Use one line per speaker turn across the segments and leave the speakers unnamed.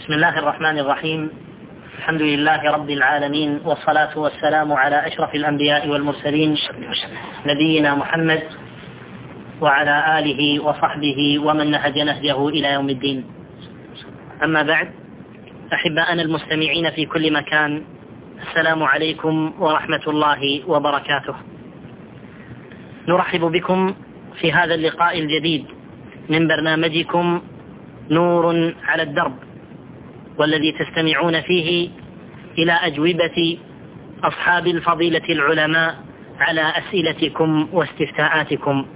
بسم الله الرحمن الرحيم. الحمد لله رب العالمين، والصلاة والسلام على أشرف الأنبياء والمرسلين نبينا محمد وعلى آله وصحبه ومن نهج نهجه إلى يوم الدين. أما بعد، أحباءنا المستمعين في كل مكان، السلام عليكم ورحمة الله وبركاته. نرحب بكم في هذا اللقاء الجديد من برنامجكم نور على الدرب، والذي تستمعون فيه إلى أجوبة أصحاب الفضيلة العلماء على أسئلتكم واستفتاءاتكم.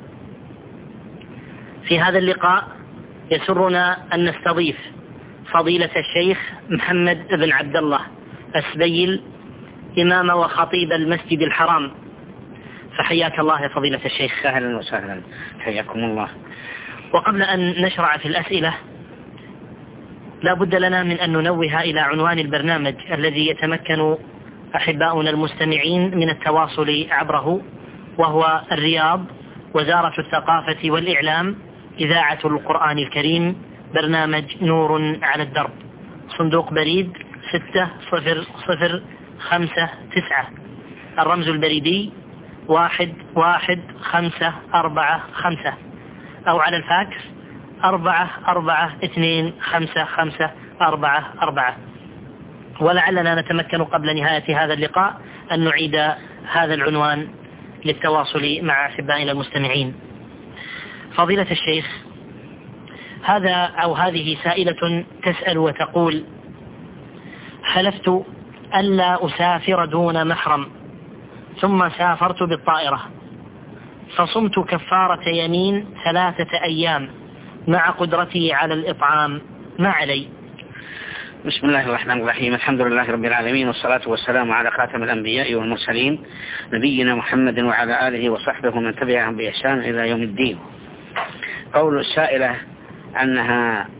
في هذا اللقاء يسرنا أن نستضيف فضيلة الشيخ محمد بن عبد الله السبيل، إمام وخطيب المسجد الحرام. فحياك الله يا فضيلة الشيخ.
أهلا وسهلا، حياكم الله.
وقبل أن نشرع في الأسئلة، لا بد لنا من أن ننوه إلى عنوان البرنامج الذي يتمكن أحباؤنا المستمعين من التواصل عبره، وهو الرياض، وزارة الثقافة والإعلام، إذاعة القرآن الكريم، برنامج نور على الدرب، صندوق بريد 600549، الرمز البريدي 11545، أو على الفاكس 44255544. ولعلنا نتمكن قبل نهاية هذا اللقاء أن نعيد هذا العنوان للتواصل مع أحبائنا المستمعين. فضيلة الشيخ، هذه سائلة تسأل وتقول: حلفت ألا أسافر دون محرم، ثم سافرت بالطائرة، فصمت كفارة يمين 3 أيام مع قدرتي على الإطعام، ما علي؟
بسم الله الرحمن الرحيم. الحمد لله رب العالمين، والصلاة والسلام على خاتم الأنبياء والمرسلين نبينا محمد وعلى آله وصحبه ومن تبعهم بإحسان إلى يوم الدين. قول السائلة أنها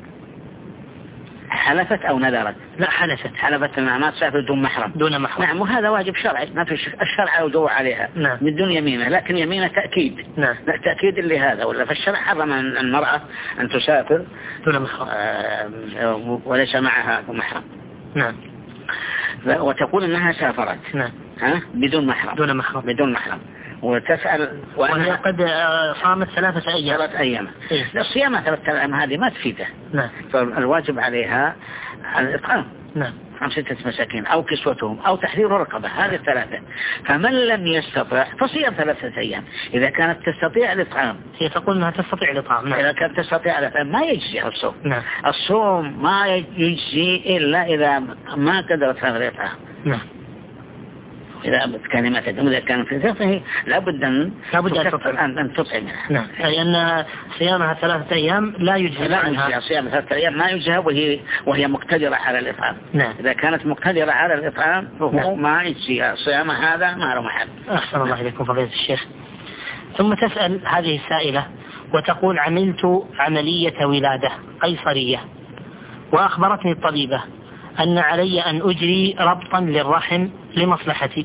حلفت أو نذرت؟
لا،
حلفت أنها ما تسافر دون محرم. نعم، وهذا واجب شرعي، ما في الشرع يدور عليها.
نعم.
من دون يمينه، لكن يمينه تأكيد.
نعم.
لا تأكيد اللي هذا، ولا فالشرع حرم المرأة أن تسافر
دون محرم
وليس معها محرم.
نعم.
وتقول أنها سافرت.
نعم.
بدون محرم. بدون محرم. وتسأل
وهي قد صامت 3 أيام.
3 أيام. الصيام 3 أيام هذه ما تفيده.
نعم.
فالواجب عليها الإطعام.
نعم.
5 مساكين أو كسوتهم أو تحرير رقبة، هذه 3. فمن لم يستطع فصيام 3 أيام. إذا كانت تستطيع الإطعام،
هي تقول أنها تستطيع الإطعام. نعم.
إذا كانت تستطيع الإطعام ما يجزي الصوم.
نعم.
الصوم ما يجزي إلا إذا ما قدرت على الإطعام.
نعم.
إذا كلمات إذا كان في ذاته لابد أن تطعمها.
نعم. لأن صيامها 3 أيام لا يجزي عنها.
صيام 3 أيام ما يجزيها وهي مقتدرة على الإطعام.
نعم.
إذا كانت مقتدرة على الإطعام فهو ما يجزيها صيام، هذا ما له محل.
أحسن الله إليكم فضيلة الشيخ. ثم تسأل هذه السائلة وتقول: عملت عملية ولادة قيصرية، وأخبرتني الطبيبة أن علي أن أجري ربطا للرحم لمصلحتي،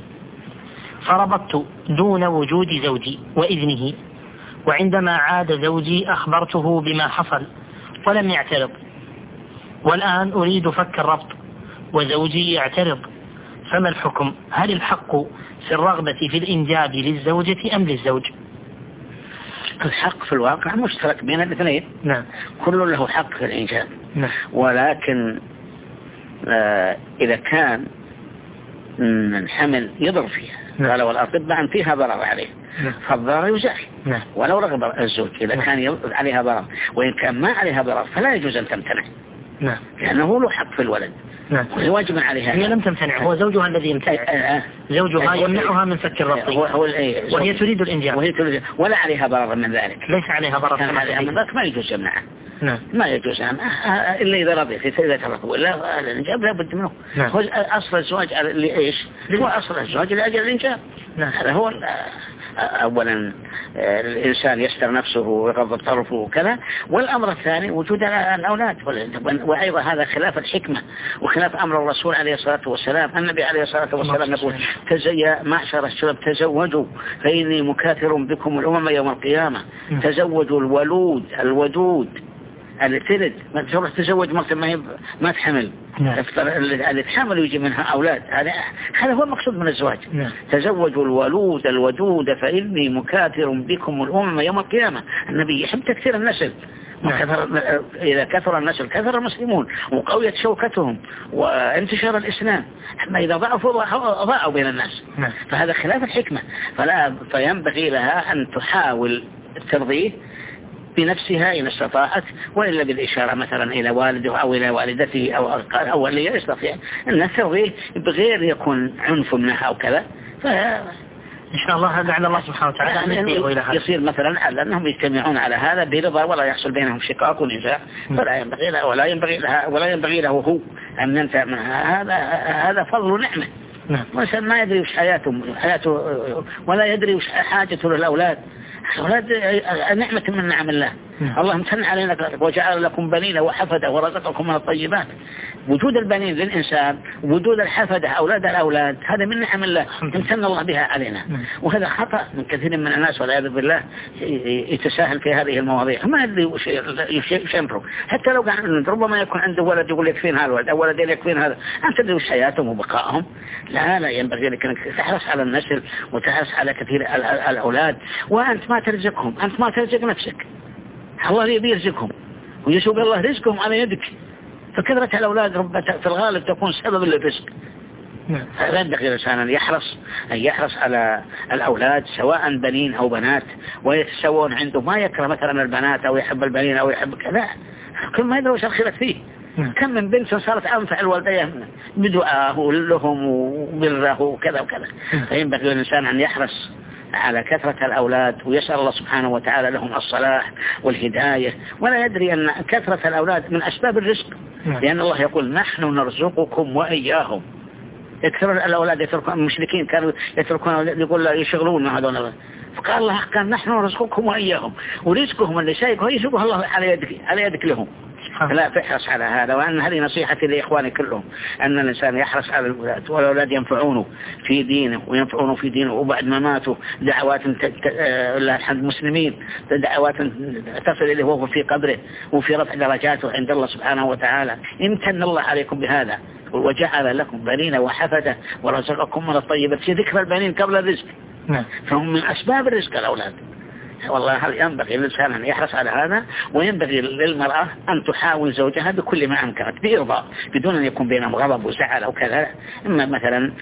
فربطت دون وجود زوجي وإذنه، وعندما عاد زوجي أخبرته بما حصل ولم يعترض، والآن أريد فك الربط وزوجي يعترض، فما الحكم؟ هل الحق في الرغبة في الإنجاب للزوجة أم للزوج؟
الحق في الواقع مشترك بين الاثنين.
نعم.
كل له حق في الإنجاب.
نعم.
ولكن إذا كان الحمل يضر فيها، قالوا الأطباء أن فيها ضرر عليه، فالضرر يزال. ولو رغب الزوج إذا كان عليها ضرر، وإن كان ما عليها ضرر فلا يجوز أن تمتنع، لأنه له حق في الولد. واجب عليها.
هي لم تمتنع، هو زوجها الذي يمتنع. زوجها يمنعها من فك الربط، وهي تريد الإنجاب،
ولا عليها ضرر من ذلك.
ليس عليها ضرر
من ذلك، ما يجوز يمنعها. ما يجوز إلا إذا رضي، إذا ترضى، ولا الإنجاب لا بد منه. هو أصل الزواج لإيش؟ هو أصل الزواج لأجل الإنجاب. هذا هو. أولا الإنسان يستر نفسه ويغضب طرفه وكذا، والأمر الثاني وجود الأولاد. وأيضا هذا خلاف الحكمة وخلاف أمر الرسول عليه الصلاة والسلام. النبي عليه الصلاة والسلام يقول: يا معشر الشباب تزوجوا فإني مكاثر بكم الأمم يوم القيامة. تزوجوا الولود الودود اللي تلد ما تروح تزوج مرة ما تحمل، اللي تحمل ويجي منها أولاد، هذا هو المقصود من الزواج. تزوجوا الولود الودود فإني مكاثر بكم الأمم يوم القيامة. النبي يحب تكثير النسل، إذا كثر النسل كثر المسلمون وقويت شوكتهم وانتشار الإسلام. أما إذا ضاعوا بين الناس، فهذا خلاف الحكمة. فينبغي لها أن تحاول ترضيه بنفسها إن استطاعت، وإلا بالإشارة مثلا إلى والده أو إلى والدته أو اللي يستطيع أن ترضيه بغير يكون عنف منها أو كذا.
إن شاء الله هذا على الله سبحانه وتعالى أن
يصير مثلا على أنهم يجتمعون على هذا برضا ولا يحصل بينهم شقاق ونزاع، فلا ينبغي له ولا ينبغي له هو أن ينتهي منها. هذا فضل نعمة. مثلا ما يدري وش حياته ولا يدري وش حاجته للأولاد. الأولاد نعمة من نعم الله. الله امتن علينا وجعل لكم بنين وحفدة ورزقكم من الطيبات. وجود البنين للإنسان وجود الحفدة أولاد الأولاد هذا من نعم الله امتن الله بها علينا. وهذا خطأ من كثير من الناس والعياذ بالله يتساهل في هذه المواضيع، ما يدري وش يشمره. حتى لو كان ربما يكون عنده ولد يقول يكفين هذا الولد أو ولدين يكفين هذا، أنت تدري وش حياتهم وبقائهم. لا ينبغي لك أنك تحرص على النسل وتحرص على كثير الأولاد، وأنت ما ترزقهم، أنت ما ترزق نفسك، الله يبي يرزقهم ويسوق الله رزقهم على يدك. فكثرة الأولاد في الغالب تكون سبب للرزق. فلا ينبغي الإنسان أن يحرص على الأولاد سواء بنين أو بنات، ويتساوون عنده، ما يكره مثلا البنات أو يحب البنين أو يحب كذا، كل ما يدري وش الخلاف فيه. كم من بنت صارت أنفع الوالدين بدعاه لهم وبره وكذا وكذا. فينبغي الإنسان أن يحرص على كثرة الأولاد ويسأل الله سبحانه وتعالى لهم الصلاح والهداية، ولا يدري أن كثرة الأولاد من أسباب الرزق، لأن الله يقول نحن نرزقكم وإياهم. يكثر الأولاد يتركون، المشركين كانوا يتركون يقول يشغلون مع هذول، فقال الله قال نحن نرزقكم وإياهم، ورزقهم اللي شايفه يسوقه الله على يدك لهم. لا تحرص على هذا. وأن هذه نصيحتي لإخواني كلهم، أن الإنسان يحرص على الأولاد، والأولاد ينفعونه في دينه وينفعونه في دينه، وبعد ما ماتوا دعوات المسلمين، دعوات تصل إليه وهو في قبره وفي رفع درجاته عند الله سبحانه وتعالى. امتن الله عليكم بهذا وجعل لكم بنين وحفدة ورزقكم من الطيبات. في ذكر البنين قبل الرزق، فهم من أسباب الرزق الأولاد. والله هل ينبغي للإنسان أن يحرص على هذا، وينبغي للمرأة أن تحاول زوجها بكل ما أمكنت بإرضاء، بدون أن يكون بينهم غضب وزعل أو كذا. إما مثلا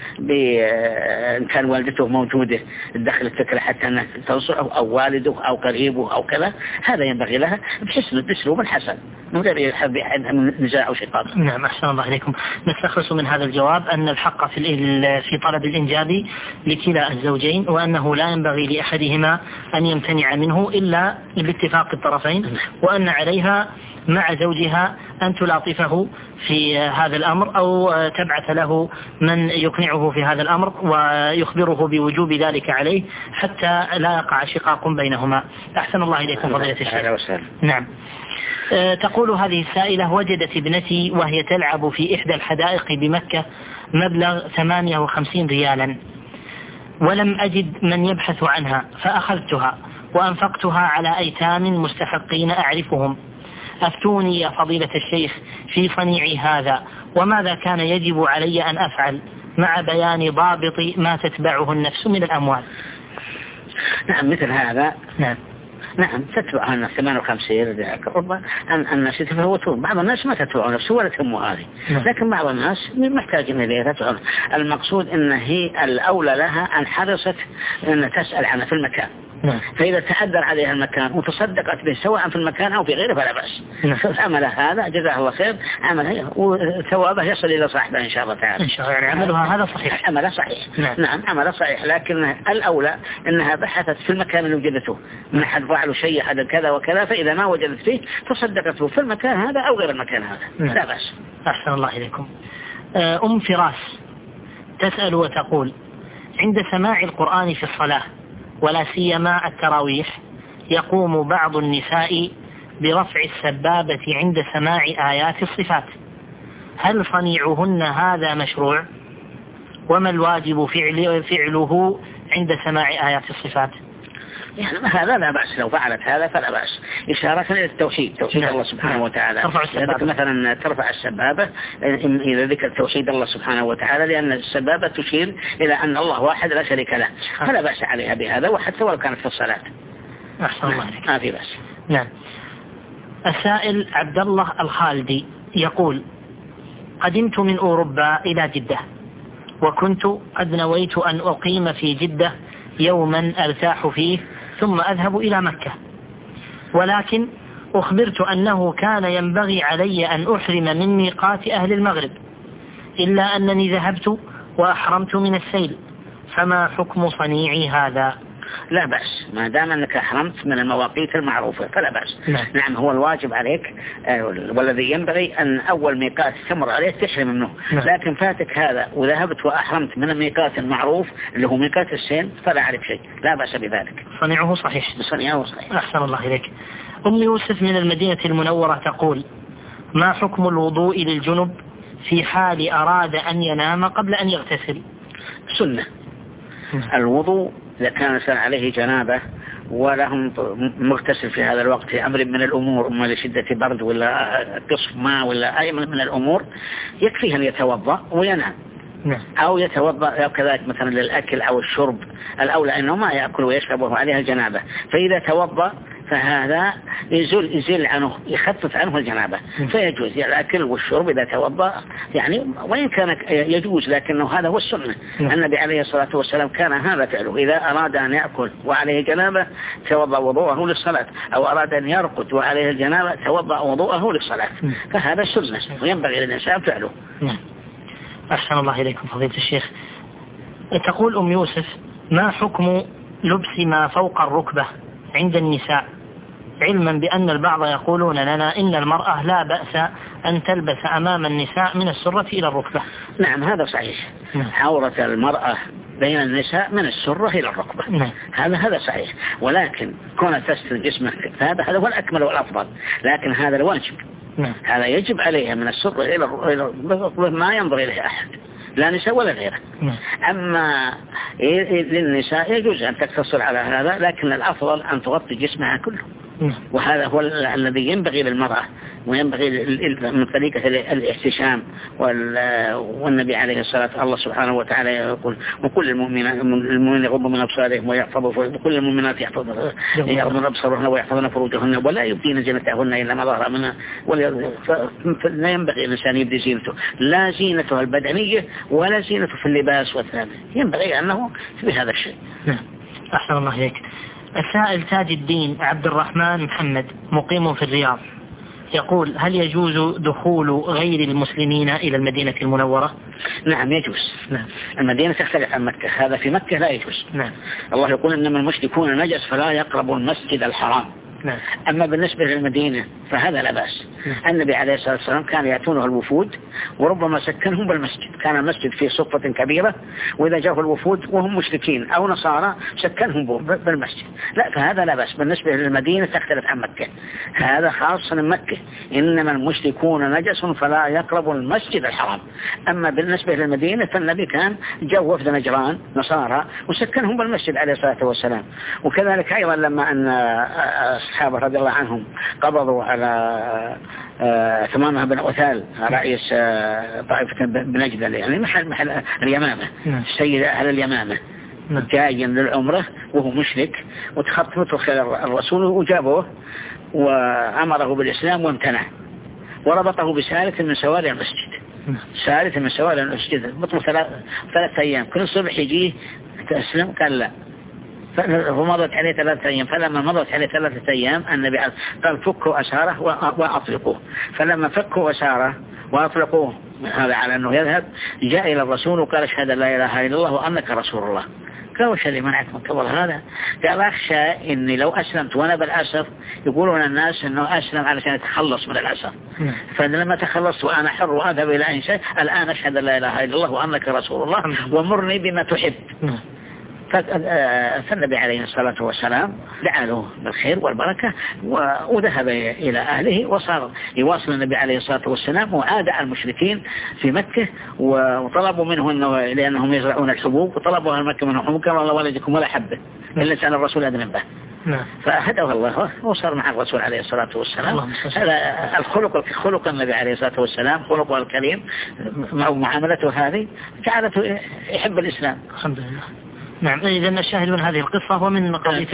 إن كان والدته موجودة تدخل الفكرة حتى أن تنصحه أو والده أو قريبه أو كذا، هذا ينبغي لها بأسلوب الحسن من غير نزاع أو شقاق.
نعم، أحسن الله إليكم. نستخلص من هذا الجواب أن الحق في طلب الإنجاب لكلا الزوجين، وأنه لا ينبغي لأحدهما أن يمتنع منه إلا باتفاق الطرفين، وأن عليها مع زوجها أن تلاطفه في هذا الأمر أو تبعث له من يقنعه في هذا الأمر ويخبره بوجوب ذلك عليه حتى لا يقع شقاق بينهما. أحسن الله إليكم فضيلة الشيخ. نعم. تقول هذه السائلة: وجدت ابنتي وهي تلعب في إحدى الحدائق بمكة مبلغ 58 ريالا، ولم أجد من يبحث عنها، فأخذتها وأنفقتها على أيتام مستحقين أعرفهم. أفتوني يا فضيلة الشيخ في صنيعي هذا، وماذا كان يجب علي أن أفعل مع بيان ضابط ما تتبعه النفس من الأموال؟
نعم، مثل هذا. نعم تتبعها الناس 58 ربما الناس يتفوتون. بعض الناس ما تتبعون نفسه ولا تهمه هذه، لكن بعض الناس محتاجين إليها تتبعون. المقصود أن هي الأولى لها أن حرصت أن تسأل عنها في المكان، فإذا تعذر عليها المكان وتصدقت به سواء في المكان أو في غيره فلا بأس. عمل هذا جزاه الله خير، عمله وثوابه يصل إلى صاحبه إن شاء الله تعالى.
إن شاء الله يعني عملها هذا صحيح،
عمله صحيح. نعم عمله صحيح، لكن الأولى أنها بحثت في المكان اللي وجدته، من حد فعل شيء حد كذا وكذا، فإذا ما وجدت فيه تصدقته في المكان هذا أو غير المكان هذا. لا بأس.
أحسن الله إليكم. أم فراس تسأل وتقول: عند سماع القرآن في الصلاة ولا سيما التراويح يقوم بعض النساء برفع السبابة عند سماع آيات الصفات، هل صنيعهن هذا مشروع؟ وما الواجب فعله عند سماع آيات الصفات؟
يعني هذا لا بأس، لو فعلت هذا فلا بأس، إشارة إلى التوحيد، توحيد الله سبحانه وتعالى. مثلا ترفع السبابة إذا ذكر توحيد الله سبحانه وتعالى، لأن السبابة تشير إلى أن الله واحد لا شريك له، فلا بأس عليها بهذا، وحتى ولو كانت في الصلاة.
أحسن الله عليك.
ما في بأس.
نعم. السائل عبد الله الخالدي يقول: قدمت من أوروبا إلى جدة، وكنت قد نويت أن أقيم في جدة يوما أرتاح فيه ثم أذهب إلى مكة، ولكن أخبرت أنه كان ينبغي علي أن أحرم من ميقات أهل المغرب، إلا أنني ذهبت وأحرمت من السيل، فما حكم صنيعي هذا؟
لا بأس، ما دام أنك أحرمت من المواقيت المعروفة فلا بأس. نعم هو الواجب عليك والذي ينبغي أن أول ميقات تمر عليك تحرم منه. لكن فاتك هذا وذهبت وأحرمت من الميقات المعروف اللي هو ميقات السيل فلا عليك شيء، لا بأس بذلك.
صنيعه صحيح.
صنيعه صحيح.
أحسن الله إليك. أم يوسف من المدينة المنورة تقول: ما حكم الوضوء للجنب في حال أراد أن ينام قبل أن يغتسل؟
سنة. الوضوء إذا كان الإنسان عليه جنابة ولهم مغتسل في هذا الوقت في أمر من الأمور، إما لشدة برد ولا قصف ماء ولا أي من الأمور، يكفيه أن يتوضأ وينام. أو يتوضأ كذلك مثلا للأكل أو الشرب، الأولى أنه ما يأكل ويشرب وهو عليها الجنابة، فإذا توضأ فهذا يزيل عنه، يخفف عنه الجنابة، فيجوز الأكل والشرب إذا توضأ، يعني وإن كان يجوز لكنه هذا هو السنة. النبي عليه الصلاة والسلام كان هذا فعله، إذا أراد أن يأكل وعليه جنابة توضأ وضوءه للصلاة، أو أراد أن يرقد وعليه الجنابة توضأ وضوءه للصلاة، فهذا سنة وينبغي للإنسان فعله.
أحسن الله إليكم فضيلة الشيخ. تقول أم يوسف: ما حكم لبس ما فوق الركبة عند النساء، علما بأن البعض يقولون لنا إن المرأة لا بأس أن تلبس أمام النساء من السرة إلى الركبة؟
نعم هذا صحيح. عورة المرأة بين النساء من السرة إلى الركبة. هذا صحيح، ولكن كون تستر جسمك هذا هو الأكمل والأفضل، لكن هذا الواجب. هذا يجب عليها من السرة إلى الركبة، ما ينظر إليه أحد، لا نساء ولا غيره. أما للنساء يجوز أن تقتصر على هذا، لكن الأفضل أن تغطي جسمها كله، وهذا هو الذي ينبغي للمرأة، وينبغي من طريقة الاحتشام. والنبي عليه الصلاة الله سبحانه وتعالى يقول: وكل المؤمنين يغضوا من أبصارهم ويحفظوا، وكل المؤمنات يغضن أبصارهن ويحفظن فروجهن ولا يبدين زينتهن إلا ما ظهر منها. لا ينبغي الإنسان يبدي زينته، لا زينته البدنية ولا زينته في اللباس والثاني، ينبغي أنه بهذا الشيء.
أحسن الله إليك. السائل تاج الدين عبد الرحمن محمد مقيم في الرياض يقول: هل يجوز دخول غير المسلمين إلى المدينة المنورة؟
نعم يجوز. المدينة تختلف عن مكة، هذا في مكة لا يجوز. الله يقول: إنما المشركون نجس فلا يقربوا المسجد الحرام. أما بالنسبة للمدينة فهذا لا بأس. النبي عليه الصلاة والسلام كان يأتونه الوفود وربما سكنهم بالمسجد، كان المسجد فيه صفة كبيرة، وإذا جاءوا الوفود وهم مشركين أو نصارى سكنهم بالمسجد. لا، فهذا لا بأس. بالنسبة للمدينة تختلف عن مكة، هذا خاص من مكة: إنما المشركون نجس فلا يقربوا المسجد الحرام. أما بالنسبة للمدينة فالنبي كان جاء وفد نجران نصارى وسكنهم بالمسجد عليه الصلاة والسلام. وكذلك أيضا لما أن الصحابة رضي الله عنهم قبضوا على ثمامة بن أثال رئيس طائفة بنجدة، يعني محل اليمامة، سيد أهل اليمامة، جاي للعمرة وهو مشرك، وتخطفته خلال الرسول وجابوه وأمره بالإسلام وامتنع، وربطه بسالة من سواري المسجد، سالة من سواري المسجد، بطلوا 3 أيام، كل صبح يجيه تأسلم، قال لا، فمضت عليه 3 أيام. فلما مضت عليه 3 أيام النبي قال: فكوا أساره وأطلقوه. فلما فكوا أساره وأطلقوه، هذا على أنه يذهب، جاء إلى الرسول وقال: أشهد أن لا إله إلا الله وأنك رسول الله. قال: وش اللي منعك من قبل هذا؟ قال: أخشى إني لو أسلمت وأنا بالأسر يقولون الناس أنه أسلم علشان يتخلص من الأسر، فلما تخلصت وأنا حر وأذهب إلى أي شيء، الآن أشهد أن لا إله إلا الله وأنك رسول الله ومرني بما تحب. فالنبي عليه الصلاة والسلام دعا له بالخير والبركة وذهب إلى أهله، وصار يواصل النبي عليه الصلاة والسلام وعاد على المشركين في مكة وطلبوا منه أنه لأنهم يزرعون الحبوب، وطلبوا أهل مكة منهم حبوب، قال الله ولدكم ولا حبة إلا سأل الرسول أذن به. فهداه الله وصار مع الرسول عليه الصلاة والسلام. هذا خلق النبي عليه الصلاة والسلام، خلقه الكريم مع معاملته هذه جعلته يحب الإسلام.
الحمد لله. نعم. إذا الشاهد من هذه القصة ومن قضية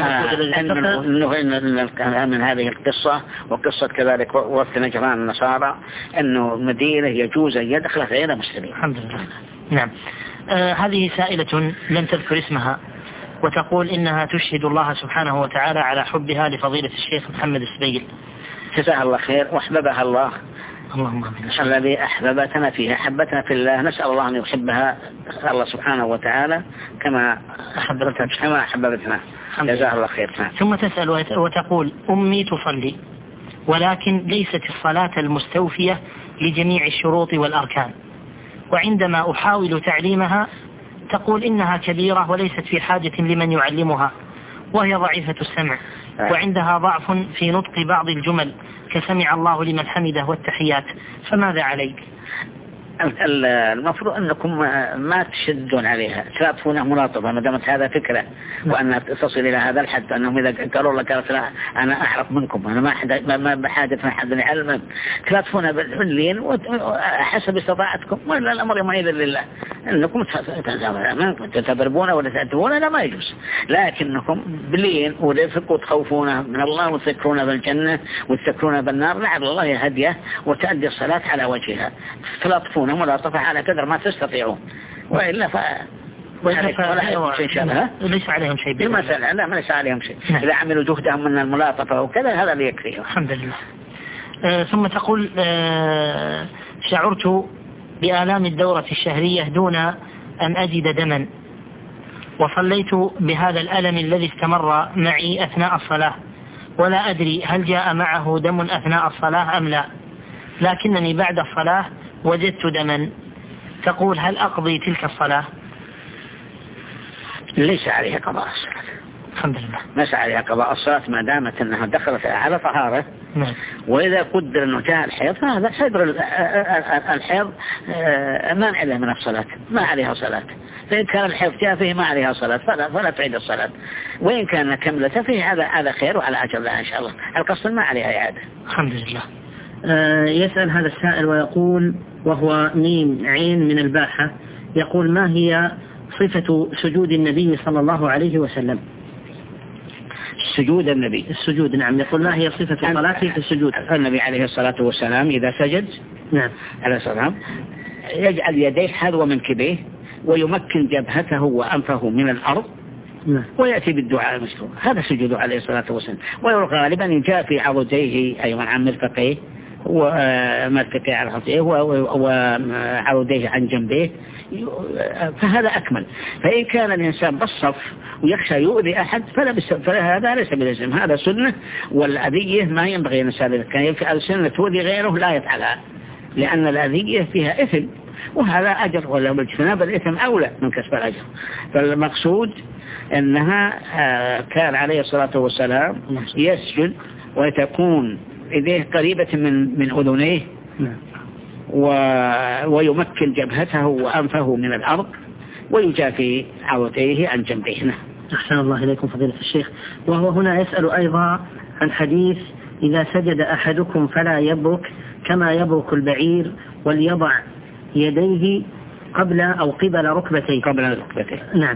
من هذه القصة وقصة كذلك وفد نجران النصارى أنه مدينة يجوز أن يدخل غير مسلمين.
الحمد لله. نعم. هذه سائلة لم تذكر اسمها وتقول إنها تشهد الله سبحانه وتعالى على حبها لفضيلة الشيخ محمد السبيل.
جزاها الله خير وأحببها الله.
اللهم آمين.
الذي أحببتنا فيها حبتنا في الله، نسأل الله أن يحبها الله سبحانه وتعالى كما أحببتنا. جزاها الله خير.
ثم تسأل وتقول أمي تصلي ولكن ليست الصلاة المستوفية لجميع الشروط والأركان، وعندما أحاول تعليمها تقول إنها كبيرة وليست في حاجة لمن يعلمها، وهي ضعيفة السمع، وعندها ضعف في نطق بعض الجمل كسمع الله لمن حمده والتحيات، فماذا عليك؟
المفروض أنكم ما تشدون عليها، تلافونها ملاطفة ما دامت هذا فكرة، وأن تصل إلى هذا الحد أنهم إذا قالوا لك أنا أعرف منكم أنا ما بحاجة أحد يعلم، تلافونها بالحلين وحسب استطاعتكم، ولا الأمر يومئذ لله. أنكم تتضربون ولا تأتون لا ما يجوز، لكنكم بلين ورفق وتخوفون من الله وتذكرون بالجنة وتذكرون بالنار لعل الله يهديه وتأدي الصلاة على وجهها، تلطفون ملاطفة على قدر ما تستطيعون، وإلا
ليس عليهم شيء
بالمسألة. لا، ما ليس عليهم شيء. إذا عملوا جهدهم من الملاطفة وكذا هذا اللي يكفيهم.
الحمد لله. ثم تقول شعرت بآلام الدورة الشهرية دون أن أجد دما، وصليت بهذا الألم الذي استمر معي أثناء الصلاة، ولا أدري هل جاء معه دم أثناء الصلاة أم لا، لكنني بعد الصلاة وجدت دما. تقول هل أقضي تلك الصلاة؟
ليس عليها قضاء الصلاة.
الحمد لله.
ليس عليها قضاء الصلاة ما دامت أنها دخلت على طهارة. وإذا قدر أنه جاء الحيض فهذا الحيض مانع له من الصلاة، ما عليها صلاة. فإن كان الحيض جاء فيه ما عليها صلاة فلا تعيد الصلاة، وإن كان كملته فيه على خير وعلى أجر لها إن شاء الله. القصد ما عليها إعادة.
الحمد لله. يسأل هذا السائل ويقول، وهو ميم عين من الباحة، يقول ما هي صفة سجود النبي صلى الله عليه وسلم؟
سجود النبي.
السجود، نعم. يقول ما هي صفة صلاته في السجود؟
النبي عليه الصلاة والسلام إذا سجد،
نعم،
عليه الصلاة يجعل يديه حذو منكبيه ويمكن جبهته وأنفه من الأرض،
نعم،
ويأتي بالدعاء المشروع. هذا سجوده عليه الصلاة والسلام. وغالبا يجافي عضديه أيضا عن مرفقيه ومرفقيه على خطيه وعضديه عن جنبيه، فهذا أكمل. فإن كان الإنسان بالصف ويخشى يؤذي أحد فهذا ليس بلازم، هذا سنة. والأذية ما ينبغي الإنسان إذا كان يفعل السنة تؤذي غيره لا يفعلها، لأن الأذية فيها إثم وهذا أجر، ولا باجتناب الإثم أولى من كسب الأجر. فالمقصود أنها كان عليه الصلاة والسلام يسجد وتكون إيديه قريبة من أذنيه، ويمكن جبهته وأنفه من الأرض ويجافي عضديه عن جنبيه.
أحسن الله إليكم فضيلة الشيخ. وهو هنا يسأل أيضا عن حديث إذا سجد أحدكم فلا يبرك كما يبرك البعير، وليضع يديه قبل أو قبل ركبتيه. نعم.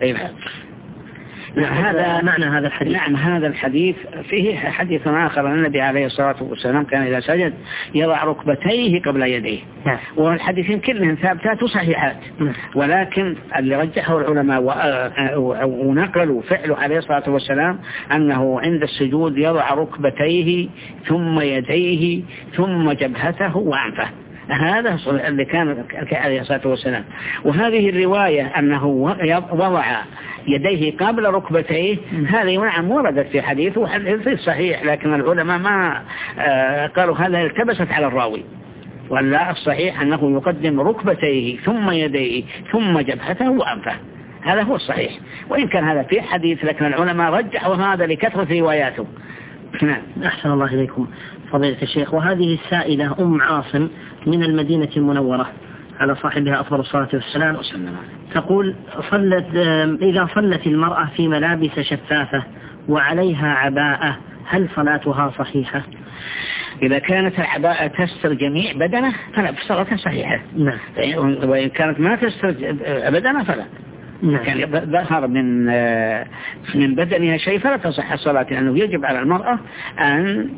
هذا معنى هذا الحديث.
نعم، هذا الحديث فيه حديث آخر. النبي عليه الصلاة والسلام كان إذا سجد يضع ركبتيه قبل يديه. والحديثين كلهم ثابتات وصحيحات، ولكن اللي رجحه العلماء ونقلوا فعله عليه الصلاة والسلام أنه عند السجود يضع ركبتيه ثم يديه ثم جبهته وأنفه. هذا اللي كان عليه الصلاة والسلام. وهذه الرواية أنه وضع يديه قبل ركبتيه، هذه نعم وردت في حديث وحديث صحيح، لكن العلماء ما قالوا هذا التبست على الراوي، ولا الصحيح أنه يقدم ركبتيه ثم يديه ثم جبهته وأنفه. هذا هو الصحيح، وإن كان هذا في حديث لكن العلماء رجحوا هذا لكثرة رواياته.
نعم. أحسن الله إليكم فضيلة الشيخ. وهذه السائلة أم عاصم من المدينة المنورة على صاحبها أفضل الصلاة والسلام تقول إذا صلت المرأة في ملابس شفافة وعليها عباءة هل صلاتها صحيحة؟
إذا كانت العباءة تستر جميع بدنه فلا، صلاتها صحيحة.
نعم.
وإن كانت ما تستر بدنه فلا.
نعم.
يعني ظهر من بدنها شيء فلا تصح الصلاة، لأنه يجب على المرأة أن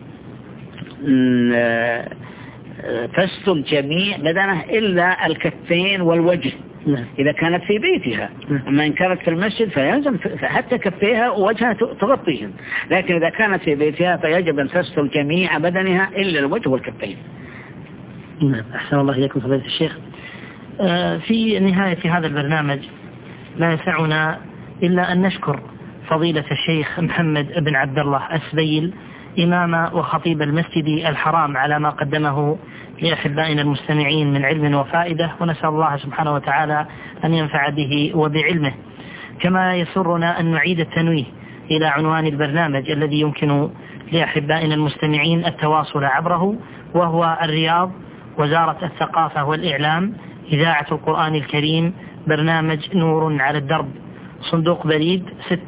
تستر جميع بدنه إلا الكفين والوجه.
نعم.
إذا كانت في بيتها. أما إن كانت في المسجد فيلزم حتى كفيها ووجهها تغطيهم، لكن إذا كانت في بيتها فيجب أن تستر جميع بدنها إلا الوجه والكفين.
نعم. أحسن الله إليكم فضيلة الشيخ. في نهاية هذا البرنامج لا يسعنا إلا أن نشكر فضيلة الشيخ محمد بن عبد الله السبيل إمام وخطيب المسجد الحرام على ما قدمه لأحبائنا المستمعين من علم وفائدة، ونسأل الله سبحانه وتعالى أن ينفع به وبعلمه. كما يسرنا أن نعيد التنويه إلى عنوان البرنامج الذي يمكن لأحبائنا المستمعين التواصل عبره، وهو الرياض، وزارة الثقافة والإعلام، إذاعة القرآن الكريم، برنامج نور على الدرب، صندوق بريد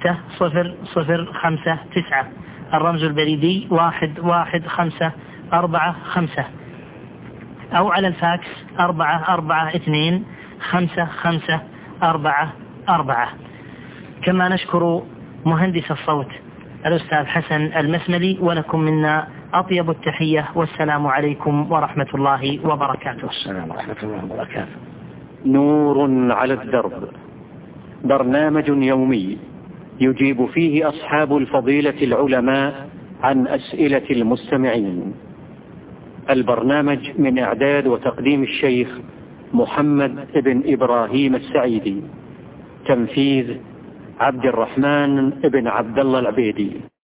60059، الرمز البريدي 11545، أو على الفاكس 4425544. كما نشكر مهندس الصوت الأستاذ حسن المسملي، ولكم منا أطيب التحية، والسلام عليكم ورحمة الله وبركاته.
السلام ورحمة الله وبركاته.
نور على الدرب، برنامج يومي يجيب فيه أصحاب الفضيلة العلماء عن أسئلة المستمعين. البرنامج من إعداد وتقديم الشيخ محمد بن إبراهيم السعيدي، تنفيذ عبد الرحمن بن عبد الله العبيدي.